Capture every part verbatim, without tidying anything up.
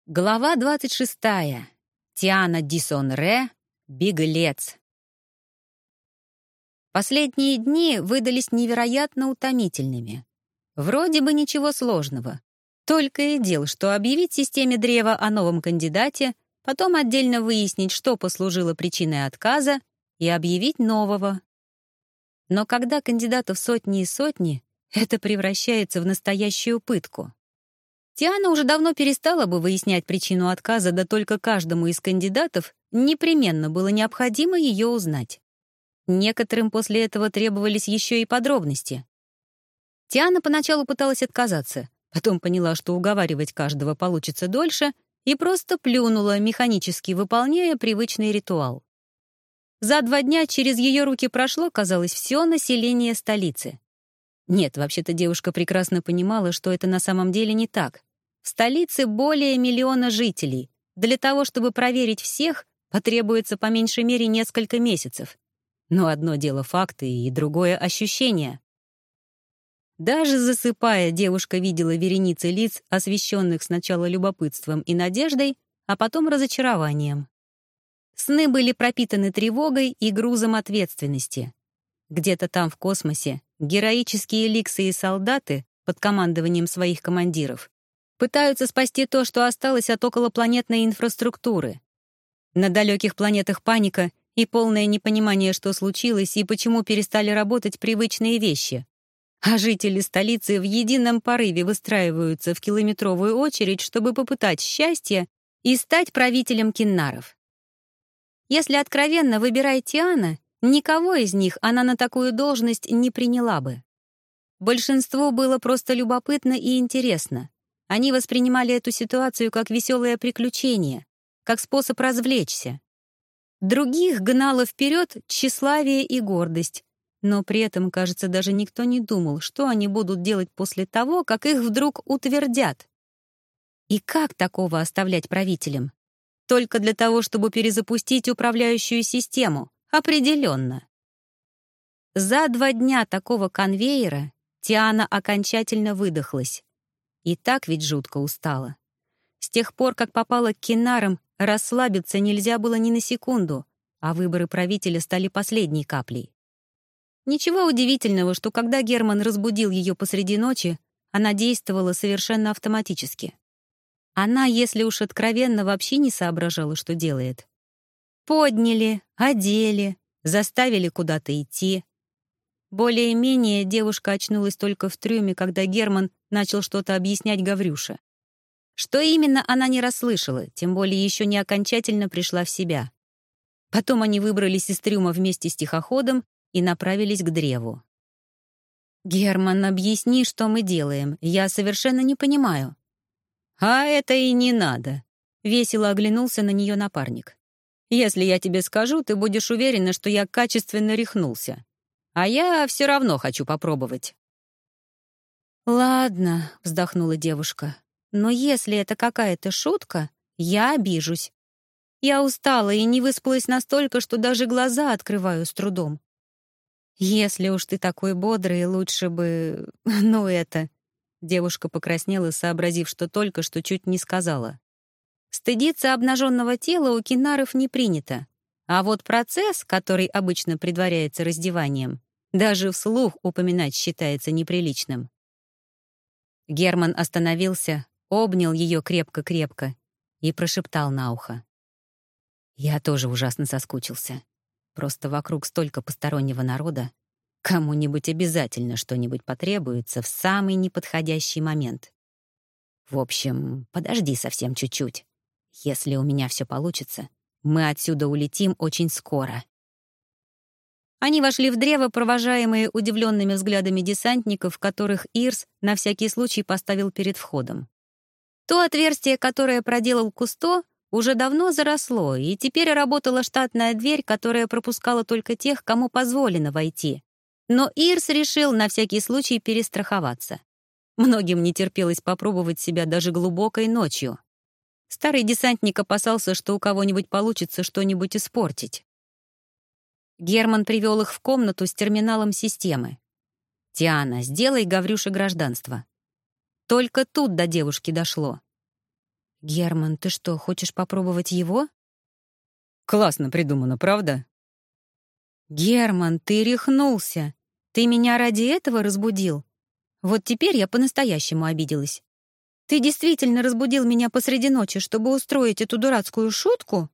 Глава двадцать шестая. Тиана Дисонре. Беглец. Последние дни выдались невероятно утомительными. Вроде бы ничего сложного. Только и дел, что объявить системе древа о новом кандидате, потом отдельно выяснить, что послужило причиной отказа, и объявить нового. Но когда кандидатов сотни и сотни, это превращается в настоящую пытку. Тиана уже давно перестала бы выяснять причину отказа, да только каждому из кандидатов непременно было необходимо ее узнать. Некоторым после этого требовались еще и подробности. Тиана поначалу пыталась отказаться, потом поняла, что уговаривать каждого получится дольше, и просто плюнула, механически выполняя привычный ритуал. За два дня через ее руки прошло, казалось, все население столицы. Нет, вообще-то девушка прекрасно понимала, что это на самом деле не так. В столице более миллиона жителей. Для того, чтобы проверить всех, потребуется по меньшей мере несколько месяцев. Но одно дело факты и другое — ощущения. Даже засыпая, девушка видела вереницы лиц, освещенных сначала любопытством и надеждой, а потом разочарованием. Сны были пропитаны тревогой и грузом ответственности. Где-то там в космосе героические ликсы и солдаты под командованием своих командиров пытаются спасти то, что осталось от околопланетной инфраструктуры. На далеких планетах паника и полное непонимание, что случилось и почему перестали работать привычные вещи. А жители столицы в едином порыве выстраиваются в километровую очередь, чтобы попытать счастье и стать правителем киннаров. Если откровенно выбирая Тиана, никого из них она на такую должность не приняла бы. Большинству было просто любопытно и интересно. Они воспринимали эту ситуацию как веселое приключение, как способ развлечься. Других гнало вперед тщеславие и гордость, но при этом, кажется, даже никто не думал, что они будут делать после того, как их вдруг утвердят. И как такого оставлять правителем? Только для того, чтобы перезапустить управляющую систему? Определенно. За два дня такого конвейера Тиана окончательно выдохлась. И так ведь жутко устала. С тех пор, как попала к кинарам, расслабиться нельзя было ни на секунду, а выборы правителя стали последней каплей. Ничего удивительного, что когда Герман разбудил ее посреди ночи, она действовала совершенно автоматически. Она, если уж откровенно, вообще не соображала, что делает. Подняли, одели, заставили куда-то идти. Более-менее девушка очнулась только в трюме, когда Герман начал что-то объяснять Гаврюше. Что именно, она не расслышала, тем более еще не окончательно пришла в себя. Потом они выбрались из трюма вместе с тихоходом и направились к древу. «Герман, объясни, что мы делаем. Я совершенно не понимаю». «А это и не надо», — весело оглянулся на нее напарник. «Если я тебе скажу, ты будешь уверена, что я качественно рехнулся. А я все равно хочу попробовать». «Ладно», — вздохнула девушка, «но если это какая-то шутка, я обижусь. Я устала и не выспалась настолько, что даже глаза открываю с трудом. Если уж ты такой бодрый, лучше бы... ну это...» Девушка покраснела, сообразив, что только что чуть не сказала. Стыдиться обнаженного тела у кинаров не принято, а вот процесс, который обычно предваряется раздеванием, даже вслух упоминать считается неприличным. Герман остановился, обнял ее крепко-крепко и прошептал на ухо. «Я тоже ужасно соскучился. Просто вокруг столько постороннего народа. Кому-нибудь обязательно что-нибудь потребуется в самый неподходящий момент. В общем, подожди совсем чуть-чуть. Если у меня все получится, мы отсюда улетим очень скоро». Они вошли в древо, провожаемые удивленными взглядами десантников, которых Ирс на всякий случай поставил перед входом. То отверстие, которое проделал Кусто, уже давно заросло, и теперь работала штатная дверь, которая пропускала только тех, кому позволено войти. Но Ирс решил на всякий случай перестраховаться. Многим не терпелось попробовать себя даже глубокой ночью. Старый десантник опасался, что у кого-нибудь получится что-нибудь испортить. Герман привел их в комнату с терминалом системы. «Тиана, сделай Гаврюше гражданство». Только тут до девушки дошло. Герман, ты что, хочешь попробовать его? Классно придумано, правда? Герман, ты рехнулся. Ты меня ради этого разбудил? Вот теперь я по-настоящему обиделась. Ты действительно разбудил меня посреди ночи, чтобы устроить эту дурацкую шутку?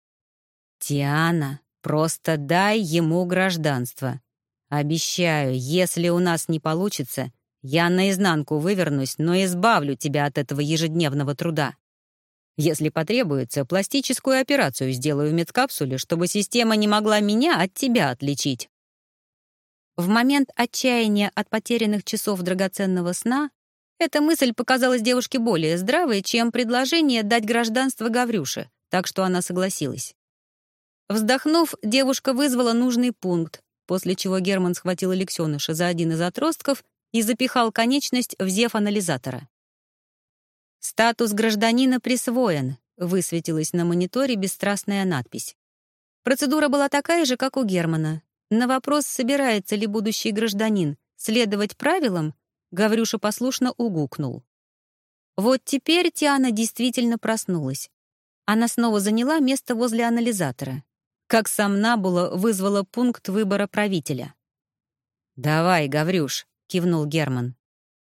Тиана, просто дай ему гражданство. Обещаю, если у нас не получится, я наизнанку вывернусь, но избавлю тебя от этого ежедневного труда. Если потребуется, пластическую операцию сделаю в медкапсуле, чтобы система не могла меня от тебя отличить. В момент отчаяния от потерянных часов драгоценного сна эта мысль показалась девушке более здравой, чем предложение дать гражданство Гаврюше, так что она согласилась. Вздохнув, девушка вызвала нужный пункт, после чего Герман схватил Алексеныша за один из отростков и запихал конечность в зев анализатора. «Статус гражданина присвоен», — высветилась на мониторе бесстрастная надпись. Процедура была такая же, как у Германа. На вопрос, собирается ли будущий гражданин следовать правилам, Гаврюша послушно угукнул. Вот теперь Тиана действительно проснулась. Она снова заняла место возле анализатора. Как сомнамбула вызвала пункт выбора правителя. «Давай, Гаврюш», — кивнул Герман.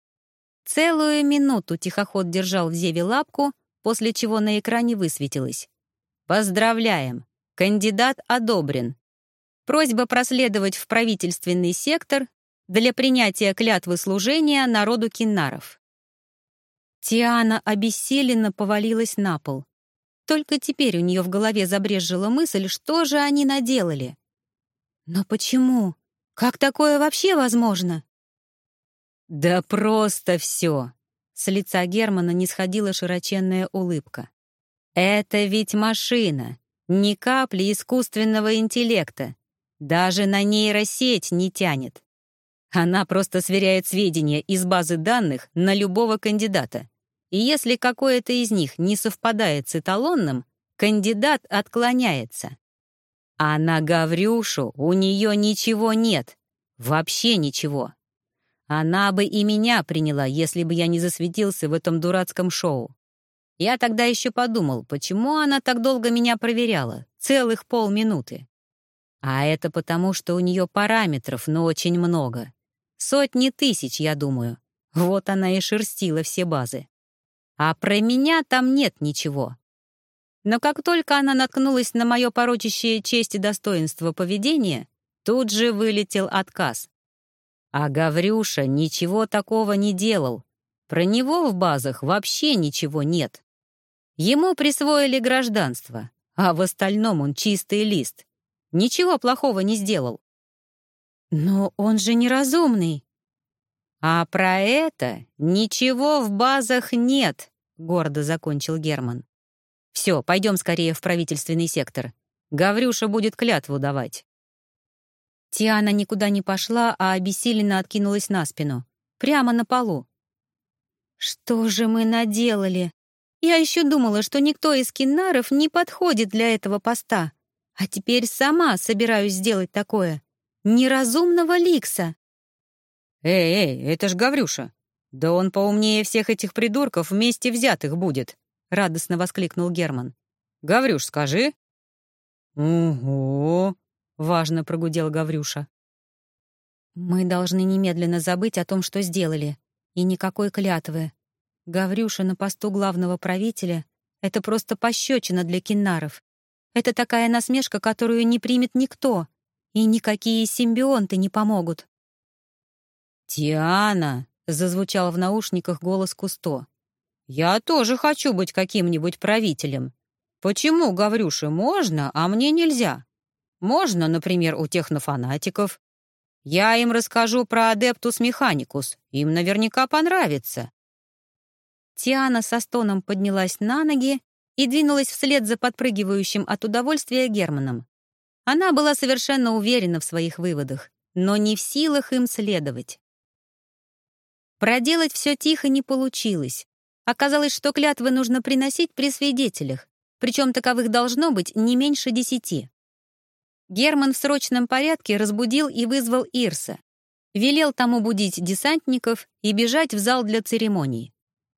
Целую минуту тихоход держал в зеве лапку, после чего на экране высветилось. «Поздравляем! Кандидат одобрен. Просьба проследовать в правительственный сектор для принятия клятвы служения народу киннаров». Тиана обессиленно повалилась на пол. Только теперь у нее в голове забрезжила мысль, что же они наделали. Но почему? Как такое вообще возможно? «Да просто все!» С лица Германа не сходила широченная улыбка. «Это ведь машина, ни капли искусственного интеллекта. Даже на нейросеть не тянет. Она просто сверяет сведения из базы данных на любого кандидата. И если какое-то из них не совпадает с эталонным, кандидат отклоняется. А на Гаврюшу у нее ничего нет. Вообще ничего. Она бы и меня приняла, если бы я не засветился в этом дурацком шоу. Я тогда еще подумал, почему она так долго меня проверяла, целых полминуты. А это потому, что у нее параметров, но очень много. Сотни тысяч, я думаю. Вот она и шерстила все базы. А про меня там нет ничего. Но как только она наткнулась на мое порочащее честь и достоинство поведение, тут же вылетел отказ. А Гаврюша ничего такого не делал. Про него в базах вообще ничего нет. Ему присвоили гражданство, а в остальном он чистый лист. Ничего плохого не сделал. Но он же неразумный. А про это ничего в базах нет, гордо закончил Герман. Все, пойдем скорее в правительственный сектор. Гаврюша будет клятву давать. Тиана никуда не пошла, а обессиленно откинулась на спину. Прямо на полу. Что же мы наделали? Я еще думала, что никто из киннаров не подходит для этого поста. А теперь сама собираюсь сделать такое. Неразумного Ликса. Эй, эй, это ж Гаврюша. Да он поумнее всех этих придурков вместе взятых будет, радостно воскликнул Герман. Гаврюш, скажи. Угу, важно прогудел Гаврюша. Мы должны немедленно забыть о том, что сделали. И никакой клятвы. Гаврюша на посту главного правителя — это просто пощечина для киннаров. Это такая насмешка, которую не примет никто. И никакие симбионты не помогут. «Тиана!» — зазвучал в наушниках голос Кусто. «Я тоже хочу быть каким-нибудь правителем. Почему Гаврюше можно, а мне нельзя? Можно, например, у технофанатиков. Я им расскажу про Адептус Механикус. Им наверняка понравится». Тиана со стоном поднялась на ноги и двинулась вслед за подпрыгивающим от удовольствия Германом. Она была совершенно уверена в своих выводах, но не в силах им следовать. Проделать все тихо не получилось. Оказалось, что клятвы нужно приносить при свидетелях, причем таковых должно быть не меньше десяти. Герман в срочном порядке разбудил и вызвал Ирса. Велел тому будить десантников и бежать в зал для церемоний.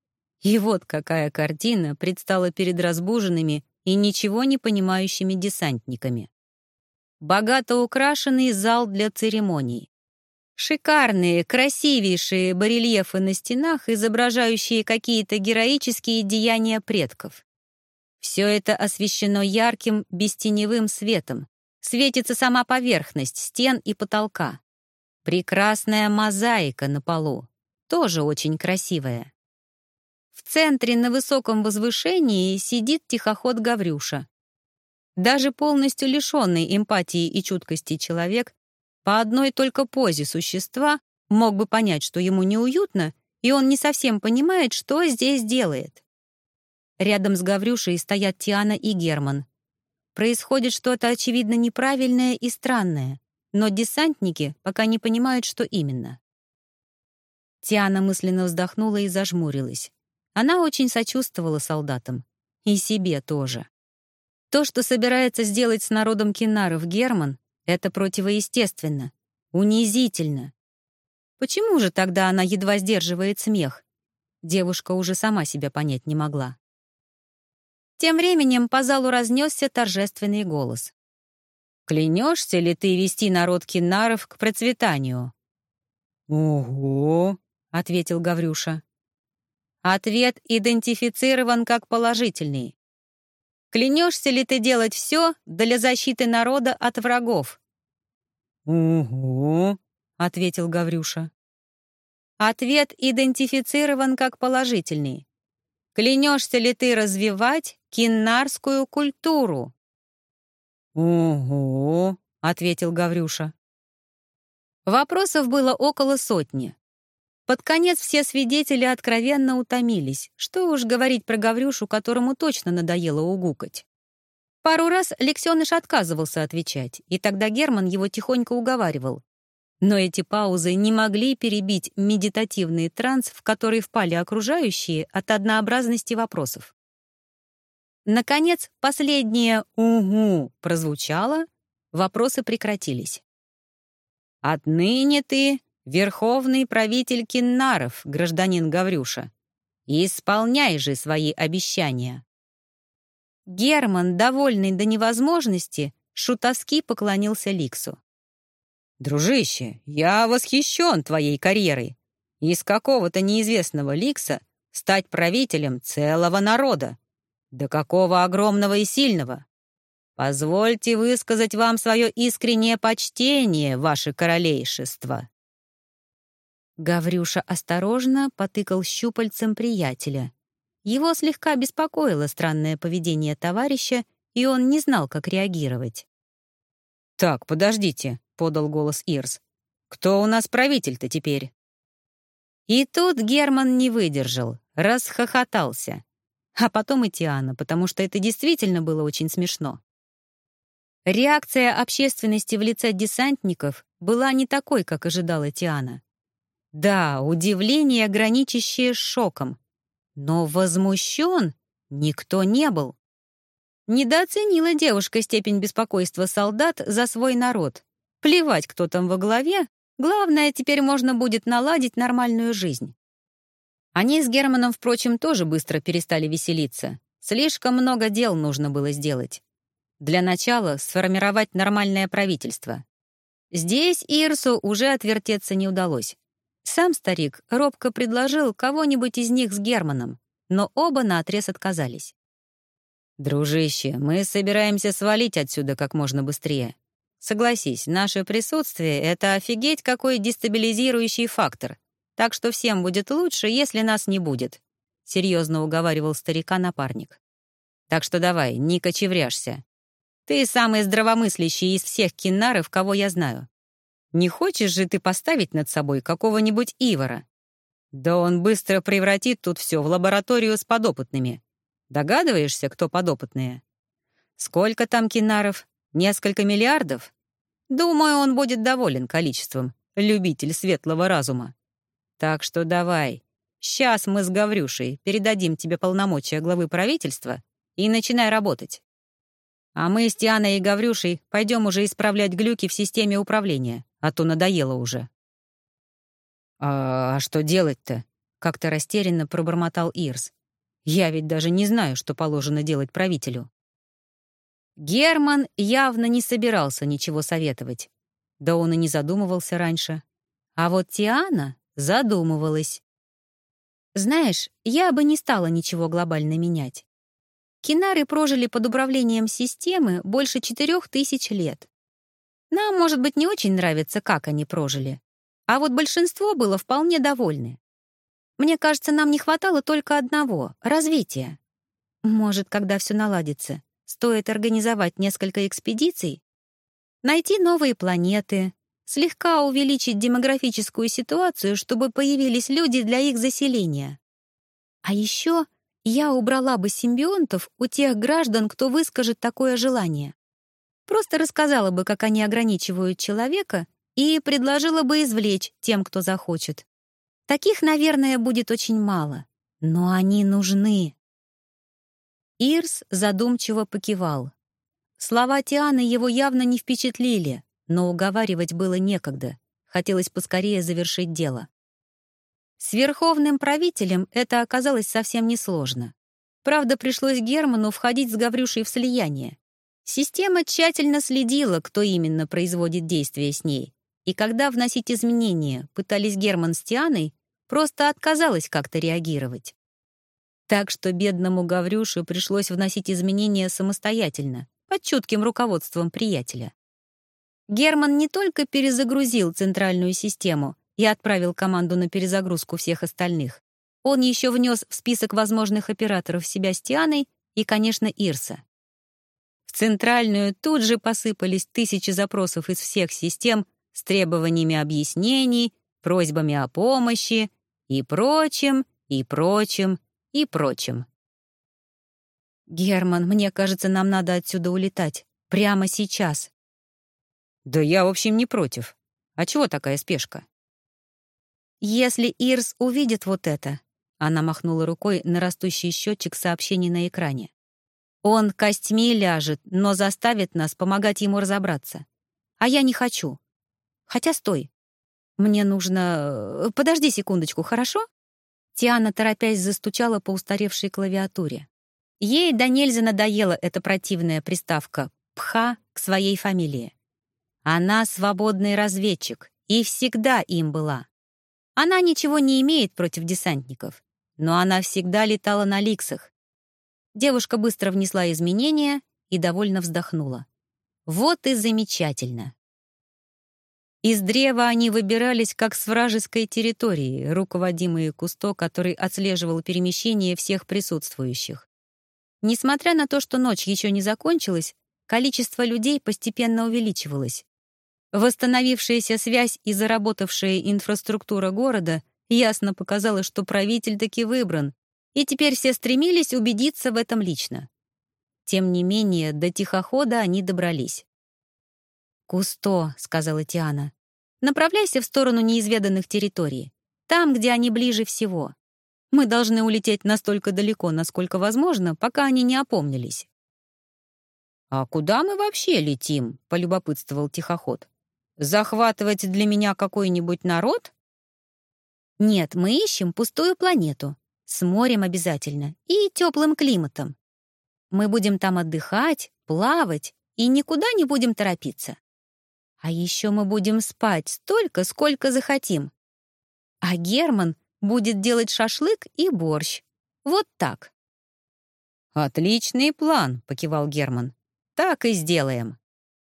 И вот какая картина предстала перед разбуженными и ничего не понимающими десантниками. Богато украшенный зал для церемоний. Шикарные, красивейшие барельефы на стенах, изображающие какие-то героические деяния предков. Все это освещено ярким, бестеневым светом. Светится сама поверхность стен и потолка. Прекрасная мозаика на полу, тоже очень красивая. В центре на высоком возвышении сидит тихоход Гаврюша. Даже полностью лишенный эмпатии и чуткости человек по одной только позе существа мог бы понять, что ему неуютно, и он не совсем понимает, что здесь делает. Рядом с Гаврюшей стоят Тиана и Герман. Происходит что-то, очевидно, неправильное и странное, но десантники пока не понимают, что именно. Тиана мысленно вздохнула и зажмурилась. Она очень сочувствовала солдатам. И себе тоже. То, что собирается сделать с народом Кинаров Герман, это противоестественно, унизительно. Почему же тогда она едва сдерживает смех? Девушка уже сама себя понять не могла. Тем временем по залу разнесся торжественный голос. «Клянешься ли ты вести народ Кинаров к процветанию?» «Ого!» — ответил Гаврюша. Ответ идентифицирован как положительный. Клянешься ли ты делать все для защиты народа от врагов?» «Угу», — ответил Гаврюша. Ответ идентифицирован как положительный. Клянешься ли ты развивать киннарскую культуру?» «Угу», — ответил Гаврюша. Вопросов было около сотни. Под конец все свидетели откровенно утомились. Что уж говорить про Гаврюшу, которому точно надоело угукать. Пару раз Лексёныш отказывался отвечать, и тогда Герман его тихонько уговаривал. Но эти паузы не могли перебить медитативный транс, в который впали окружающие от однообразности вопросов. Наконец, последнее «угу» прозвучало, вопросы прекратились. «Отныне ты верховный правитель Киннаров, гражданин Гаврюша. Исполняй же свои обещания». Герман, довольный до невозможности, шутовски поклонился Ликсу. «Дружище, я восхищен твоей карьерой. Из какого-то неизвестного Ликса стать правителем целого народа. Да какого огромного и сильного! Позвольте высказать вам свое искреннее почтение, ваше королейшество». Гаврюша осторожно потыкал щупальцем приятеля. Его слегка беспокоило странное поведение товарища, и он не знал, как реагировать. «Так, подождите», — подал голос Ирс. «Кто у нас правитель-то теперь?» И тут Герман не выдержал, расхохотался. А потом и Тиана, потому что это действительно было очень смешно. Реакция общественности в лице десантников была не такой, как ожидала Тиана. Да, удивление, граничащее с шоком. Но возмущен никто не был. Недооценила девушка степень беспокойства солдат за свой народ. Плевать, кто там во главе, главное, теперь можно будет наладить нормальную жизнь. Они с Германом, впрочем, тоже быстро перестали веселиться. Слишком много дел нужно было сделать. Для начала сформировать нормальное правительство. Здесь Ирсу уже отвертеться не удалось. Сам старик робко предложил кого-нибудь из них с Германом, но оба наотрез отказались. «Дружище, мы собираемся свалить отсюда как можно быстрее. Согласись, наше присутствие — это офигеть какой дестабилизирующий фактор, так что всем будет лучше, если нас не будет», — серьезно уговаривал старика напарник. «Так что давай, не кочевряжься. Ты самый здравомыслящий из всех киннаров, кого я знаю. Не хочешь же ты поставить над собой какого-нибудь Ивара? Да он быстро превратит тут все в лабораторию с подопытными. Догадываешься, кто подопытные? Сколько там кинаров? Несколько миллиардов? Думаю, он будет доволен количеством, любитель светлого разума. Так что давай, сейчас мы с Гаврюшей передадим тебе полномочия главы правительства и начинай работать. А мы с Тианой и Гаврюшей пойдем уже исправлять глюки в системе управления, а то надоело уже». «А, а что делать-то? как-то растерянно пробормотал Ирс. «Я ведь даже не знаю, что положено делать правителю». Герман явно не собирался ничего советовать. Да он и не задумывался раньше. А вот Тиана задумывалась. «Знаешь, я бы не стала ничего глобально менять. Кинары прожили под управлением системы больше четырех тысяч лет. Нам, может быть, не очень нравится, как они прожили. А вот большинство было вполне довольны. Мне кажется, нам не хватало только одного — развития. Может, когда все наладится, стоит организовать несколько экспедиций, найти новые планеты, слегка увеличить демографическую ситуацию, чтобы появились люди для их заселения. А еще я убрала бы симбионтов у тех граждан, кто выскажет такое желание. Просто рассказала бы, как они ограничивают человека, и предложила бы извлечь тем, кто захочет. Таких, наверное, будет очень мало, но они нужны. Ирс задумчиво покивал. Слова Тианы его явно не впечатлили, но уговаривать было некогда. Хотелось поскорее завершить дело. С верховным правителем это оказалось совсем несложно. Правда, пришлось Герману входить с Гаврюшей в слияние. Система тщательно следила, кто именно производит действия с ней, и когда вносить изменения пытались Герман с Тианой, просто отказалась как-то реагировать. Так что бедному Гаврюше пришлось вносить изменения самостоятельно, под чутким руководством приятеля. Герман не только перезагрузил центральную систему и отправил команду на перезагрузку всех остальных, он еще внес в список возможных операторов себя с Тианой и, конечно, Ирса. В центральную тут же посыпались тысячи запросов из всех систем с требованиями объяснений, просьбами о помощи и прочим, и прочим, и прочим. «Герман, мне кажется, нам надо отсюда улетать. Прямо сейчас». «Да я, в общем, не против. А чего такая спешка?» «Если Ирс увидит вот это», — она махнула рукой на растущий счетчик сообщений на экране, «он костьми ляжет, но заставит нас помогать ему разобраться. А я не хочу. Хотя стой. Мне нужно... Подожди секундочку, хорошо?» Тиана, торопясь, застучала по устаревшей клавиатуре. Ей до нельзя надоела эта противная приставка «пха» к своей фамилии. Она свободный разведчик, и всегда им была. Она ничего не имеет против десантников, но она всегда летала на ликсах. Девушка быстро внесла изменения и довольно вздохнула. Вот и замечательно. Из древа они выбирались как с вражеской территории, руководимые Кусто, который отслеживал перемещение всех присутствующих. Несмотря на то, что ночь еще не закончилась, количество людей постепенно увеличивалось. Восстановившаяся связь и заработавшая инфраструктура города ясно показала, что правитель таки выбран, и теперь все стремились убедиться в этом лично. Тем не менее, до тихохода они добрались. «Кусто», — сказала Тиана, — «направляйся в сторону неизведанных территорий, там, где они ближе всего. Мы должны улететь настолько далеко, насколько возможно, пока они не опомнились». «А куда мы вообще летим?» — полюбопытствовал тихоход. «Захватывать для меня какой-нибудь народ?» «Нет, мы ищем пустую планету, с морем обязательно и теплым климатом. Мы будем там отдыхать, плавать и никуда не будем торопиться. А еще мы будем спать столько, сколько захотим. А Герман будет делать шашлык и борщ. Вот так». «Отличный план», — покивал Герман. «Так и сделаем».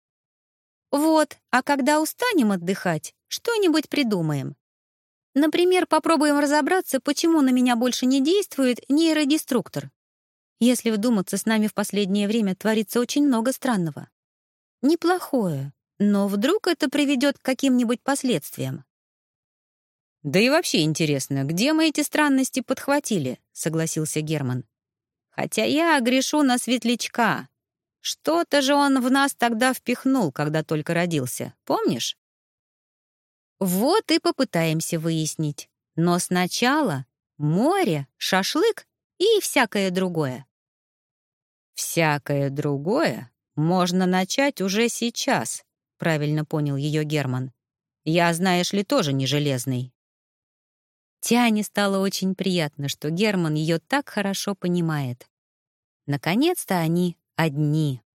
«Вот, а когда устанем отдыхать, что-нибудь придумаем. Например, попробуем разобраться, почему на меня больше не действует нейродеструктор. Если вдуматься, с нами в последнее время творится очень много странного. Неплохое, но вдруг это приведет к каким-нибудь последствиям». «Да и вообще интересно, где мы эти странности подхватили?» — согласился Герман. «Хотя я грешу на светлячка. Что-то же он в нас тогда впихнул, когда только родился, помнишь?» «Вот и попытаемся выяснить. Но сначала море, шашлык и всякое другое». «Всякое другое можно начать уже сейчас», — правильно понял ее Герман. «Я, знаешь ли, тоже не железный». Тиане стало очень приятно, что Герман ее так хорошо понимает. Наконец-то они одни.